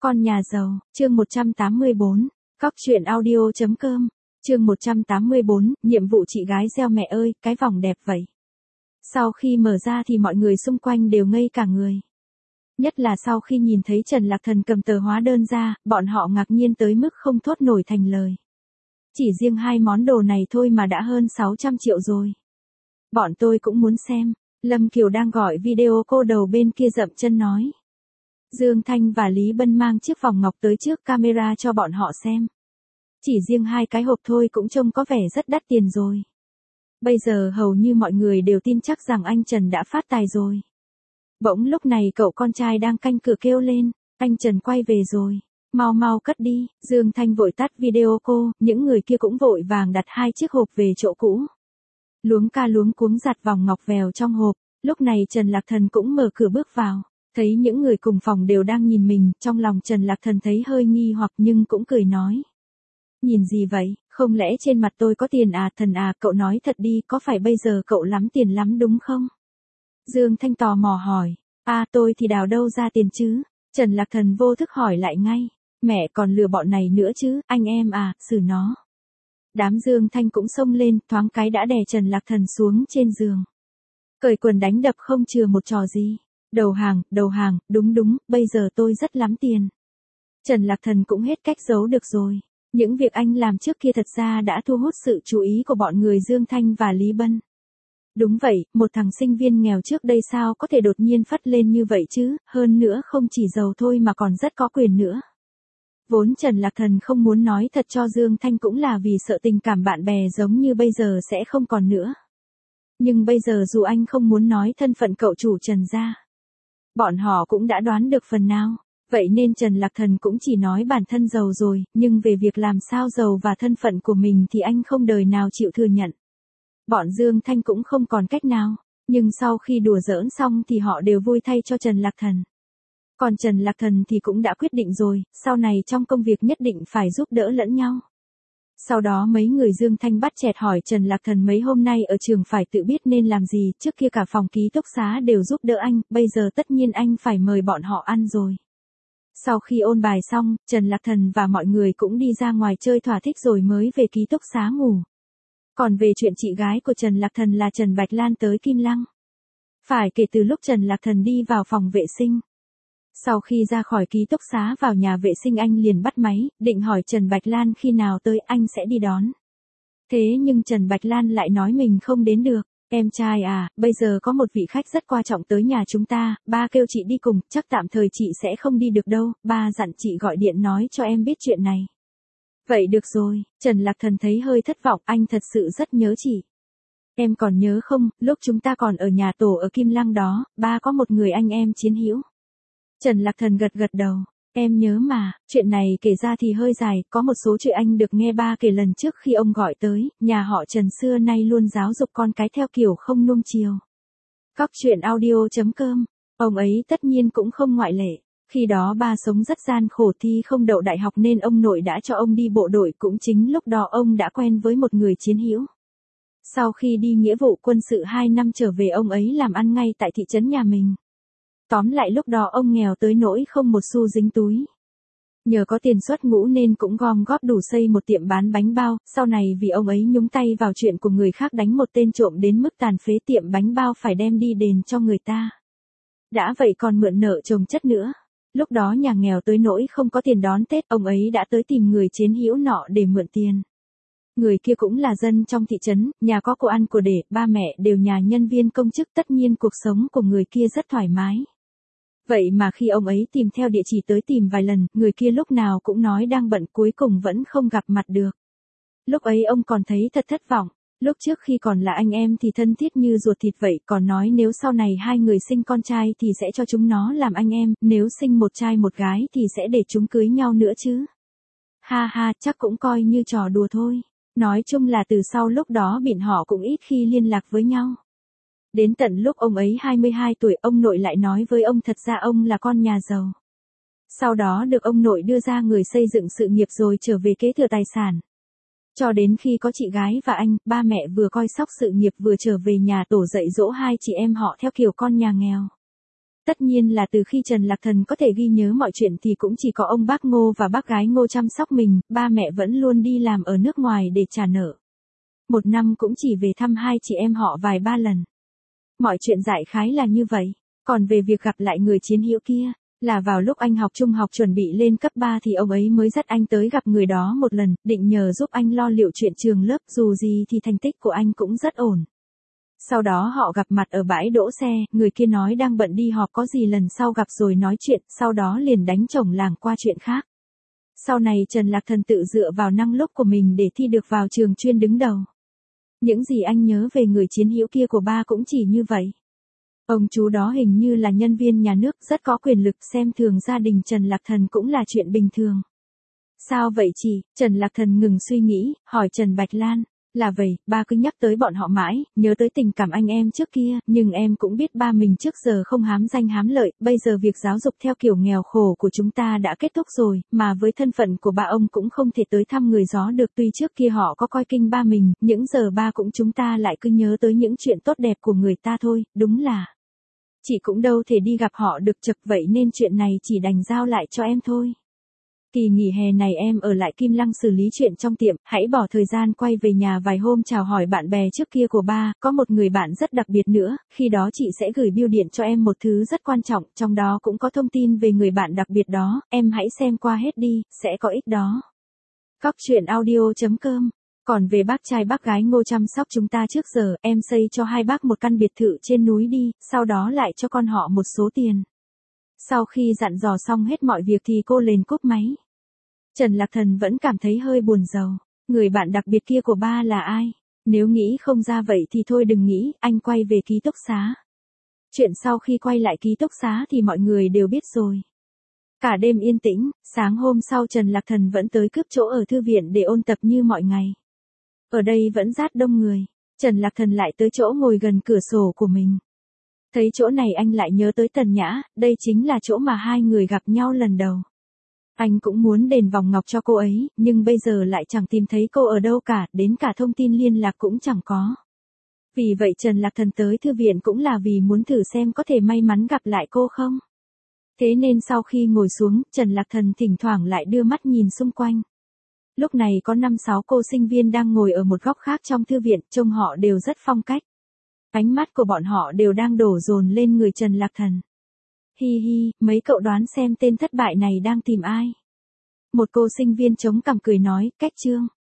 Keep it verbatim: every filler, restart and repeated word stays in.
Con nhà giàu, chương một trăm tám mươi bốn, cóc truyện audio chấm com, chương một trăm tám mươi bốn, nhiệm vụ chị gái gieo mẹ ơi, cái vòng đẹp vậy. Sau khi mở ra thì mọi người xung quanh đều ngây cả người. Nhất là sau khi nhìn thấy Trần Lạc Thần cầm tờ hóa đơn ra, bọn họ ngạc nhiên tới mức không thốt nổi thành lời. Chỉ riêng hai món đồ này thôi mà đã hơn sáu trăm triệu rồi. Bọn tôi cũng muốn xem, Lâm Kiều đang gọi video cô đầu bên kia dậm chân nói. Dương Thanh và Lý Bân mang chiếc vòng ngọc tới trước camera cho bọn họ xem. Chỉ riêng hai cái hộp thôi cũng trông có vẻ rất đắt tiền rồi. Bây giờ hầu như mọi người đều tin chắc rằng anh Trần đã phát tài rồi. Bỗng lúc này cậu con trai đang canh cửa kêu lên, anh Trần quay về rồi, mau mau cất đi. Dương Thanh vội tắt video cô, những người kia cũng vội vàng đặt hai chiếc hộp về chỗ cũ. Luống ca luống cuống giặt vòng ngọc vèo trong hộp, lúc này Trần Lạc Thần cũng mở cửa bước vào. Thấy những người cùng phòng đều đang nhìn mình, trong lòng Trần Lạc Thần thấy hơi nghi hoặc nhưng cũng cười nói. Nhìn gì vậy, không lẽ trên mặt tôi có tiền à? Thần à, cậu nói thật đi, có phải bây giờ cậu lắm tiền lắm đúng không? Dương Thanh tò mò hỏi. À, tôi thì đào đâu ra tiền chứ? Trần Lạc Thần vô thức hỏi lại ngay. Mẹ còn lừa bọn này nữa chứ, anh em à, xử nó. Đám Dương Thanh cũng xông lên, thoáng cái đã đè Trần Lạc Thần xuống trên giường. Cởi quần đánh đập không chừa một trò gì. Đầu hàng, đầu hàng, đúng đúng, bây giờ tôi rất lắm tiền. Trần Lạc Thần cũng hết cách giấu được rồi. Những việc anh làm trước kia thật ra đã thu hút sự chú ý của bọn người Dương Thanh và Lý Bân. Đúng vậy, một thằng sinh viên nghèo trước đây sao có thể đột nhiên phất lên như vậy chứ, hơn nữa không chỉ giàu thôi mà còn rất có quyền nữa. Vốn Trần Lạc Thần không muốn nói thật cho Dương Thanh cũng là vì sợ tình cảm bạn bè giống như bây giờ sẽ không còn nữa. Nhưng bây giờ dù anh không muốn nói thân phận cậu chủ Trần gia, bọn họ cũng đã đoán được phần nào, vậy nên Trần Lạc Thần cũng chỉ nói bản thân giàu rồi, nhưng về việc làm sao giàu và thân phận của mình thì anh không đời nào chịu thừa nhận. Bọn Dương Thanh cũng không còn cách nào, nhưng sau khi đùa giỡn xong thì họ đều vui thay cho Trần Lạc Thần. Còn Trần Lạc Thần thì cũng đã quyết định rồi, sau này trong công việc nhất định phải giúp đỡ lẫn nhau. Sau đó mấy người Dương Thanh bắt chẹt hỏi Trần Lạc Thần mấy hôm nay ở trường phải tự biết nên làm gì, trước kia cả phòng ký túc xá đều giúp đỡ anh, bây giờ tất nhiên anh phải mời bọn họ ăn rồi. Sau khi ôn bài xong, Trần Lạc Thần và mọi người cũng đi ra ngoài chơi thỏa thích rồi mới về ký túc xá ngủ. Còn về chuyện chị gái của Trần Lạc Thần là Trần Bạch Lan tới Kim Lăng. Phải kể từ lúc Trần Lạc Thần đi vào phòng vệ sinh. Sau khi ra khỏi ký túc xá vào nhà vệ sinh anh liền bắt máy, định hỏi Trần Bạch Lan khi nào tới anh sẽ đi đón. Thế nhưng Trần Bạch Lan lại nói mình không đến được. Em trai à, bây giờ có một vị khách rất quan trọng tới nhà chúng ta, ba kêu chị đi cùng, chắc tạm thời chị sẽ không đi được đâu, ba dặn chị gọi điện nói cho em biết chuyện này. Vậy được rồi, Trần Lạc Thần thấy hơi thất vọng, anh thật sự rất nhớ chị. Em còn nhớ không, lúc chúng ta còn ở nhà tổ ở Kim Lăng đó, ba có một người anh em chiến hữu. Trần Lạc Thần gật gật đầu, em nhớ mà, chuyện này kể ra thì hơi dài, có một số chuyện anh được nghe ba kể lần trước khi ông gọi tới, nhà họ Trần xưa nay luôn giáo dục con cái theo kiểu không nuông chiều. Cóc truyện audio chấm com, ông ấy tất nhiên cũng không ngoại lệ. Khi đó ba sống rất gian khổ thi không đậu đại học nên ông nội đã cho ông đi bộ đội, cũng chính lúc đó ông đã quen với một người chiến hữu. Sau khi đi nghĩa vụ quân sự hai năm trở về ông ấy làm ăn ngay tại thị trấn nhà mình. Tóm lại lúc đó ông nghèo tới nỗi không một xu dính túi. Nhờ có tiền xuất ngũ nên cũng gom góp đủ xây một tiệm bán bánh bao, sau này vì ông ấy nhúng tay vào chuyện của người khác đánh một tên trộm đến mức tàn phế tiệm bánh bao phải đem đi đền cho người ta. Đã vậy còn mượn nợ chồng chất nữa. Lúc đó nhà nghèo tới nỗi không có tiền đón Tết, ông ấy đã tới tìm người chiến hữu nọ để mượn tiền. Người kia cũng là dân trong thị trấn, nhà có của ăn của để, ba mẹ đều nhà nhân viên công chức, tất nhiên cuộc sống của người kia rất thoải mái. Vậy mà khi ông ấy tìm theo địa chỉ tới tìm vài lần, người kia lúc nào cũng nói đang bận, cuối cùng vẫn không gặp mặt được. Lúc ấy ông còn thấy thật thất vọng. Lúc trước khi còn là anh em thì thân thiết như ruột thịt vậy, còn nói nếu sau này hai người sinh con trai thì sẽ cho chúng nó làm anh em, nếu sinh một trai một gái thì sẽ để chúng cưới nhau nữa chứ. Ha ha, chắc cũng coi như trò đùa thôi. Nói chung là từ sau lúc đó bọn họ cũng ít khi liên lạc với nhau. Đến tận lúc ông ấy hai mươi hai tuổi, ông nội lại nói với ông thật ra ông là con nhà giàu. Sau đó được ông nội đưa ra người xây dựng sự nghiệp rồi trở về kế thừa tài sản. Cho đến khi có chị gái và anh, ba mẹ vừa coi sóc sự nghiệp vừa trở về nhà tổ dạy dỗ hai chị em họ theo kiểu con nhà nghèo. Tất nhiên là từ khi Trần Lạc Thần có thể ghi nhớ mọi chuyện thì cũng chỉ có ông bác Ngô và bác gái Ngô chăm sóc mình, ba mẹ vẫn luôn đi làm ở nước ngoài để trả nợ. Một năm cũng chỉ về thăm hai chị em họ vài ba lần. Mọi chuyện đại khái là như vậy. Còn về việc gặp lại người chiến hữu kia, là vào lúc anh học trung học chuẩn bị lên cấp ba thì ông ấy mới dắt anh tới gặp người đó một lần, định nhờ giúp anh lo liệu chuyện trường lớp, dù gì thì thành tích của anh cũng rất ổn. Sau đó họ gặp mặt ở bãi đỗ xe, người kia nói đang bận đi họp có gì lần sau gặp rồi nói chuyện, sau đó liền đánh chổng làng qua chuyện khác. Sau này Trần Lạc Thần tự dựa vào năng lực của mình để thi được vào trường chuyên đứng đầu. Những gì anh nhớ về người chiến hữu kia của ba cũng chỉ như vậy. Ông chú đó hình như là nhân viên nhà nước rất có quyền lực, xem thường gia đình Trần Lạc Thần cũng là chuyện bình thường. Sao vậy chị? Trần Lạc Thần ngừng suy nghĩ, hỏi Trần Bạch Lan. Là vậy, ba cứ nhắc tới bọn họ mãi, nhớ tới tình cảm anh em trước kia, nhưng em cũng biết ba mình trước giờ không hám danh hám lợi, bây giờ việc giáo dục theo kiểu nghèo khổ của chúng ta đã kết thúc rồi, mà với thân phận của ba ông cũng không thể tới thăm người gió được, tuy trước kia họ có coi kinh ba mình, những giờ ba cũng chúng ta lại cứ nhớ tới những chuyện tốt đẹp của người ta thôi, đúng là. Chị cũng đâu thể đi gặp họ được chật, vậy nên chuyện này chỉ đành giao lại cho em thôi. Kỳ nghỉ hè này em ở lại Kim Lăng xử lý chuyện trong tiệm, hãy bỏ thời gian quay về nhà vài hôm chào hỏi bạn bè trước kia của ba, có một người bạn rất đặc biệt nữa, khi đó chị sẽ gửi bưu điện cho em một thứ rất quan trọng, trong đó cũng có thông tin về người bạn đặc biệt đó, em hãy xem qua hết đi, sẽ có ích đó. Cóc truyện audio chấm com. Còn về bác trai bác gái Ngô chăm sóc chúng ta trước giờ, em xây cho hai bác một căn biệt thự trên núi đi, sau đó lại cho con họ một số tiền. Sau khi dặn dò xong hết mọi việc thì cô lên cúp máy. Trần Lạc Thần vẫn cảm thấy hơi buồn rầu. Người bạn đặc biệt kia của ba là ai? Nếu nghĩ không ra vậy thì thôi đừng nghĩ, anh quay về ký túc xá. Chuyện sau khi quay lại ký túc xá thì mọi người đều biết rồi. Cả đêm yên tĩnh, sáng hôm sau Trần Lạc Thần vẫn tới cướp chỗ ở thư viện để ôn tập như mọi ngày. Ở đây vẫn rát đông người, Trần Lạc Thần lại tới chỗ ngồi gần cửa sổ của mình. Thấy chỗ này anh lại nhớ tới Tần Nhã, đây chính là chỗ mà hai người gặp nhau lần đầu. Anh cũng muốn đền vòng ngọc cho cô ấy, nhưng bây giờ lại chẳng tìm thấy cô ở đâu cả, đến cả thông tin liên lạc cũng chẳng có. Vì vậy Trần Lạc Thần tới thư viện cũng là vì muốn thử xem có thể may mắn gặp lại cô không. Thế nên sau khi ngồi xuống, Trần Lạc Thần thỉnh thoảng lại đưa mắt nhìn xung quanh. Lúc này có năm sáu cô sinh viên đang ngồi ở một góc khác trong thư viện, trông họ đều rất phong cách. Ánh mắt của bọn họ đều đang đổ dồn lên người Trần Lạc Thần. Hi hi, mấy cậu đoán xem tên thất bại này đang tìm ai? Một cô sinh viên chống cằm cười nói, Cách Trương.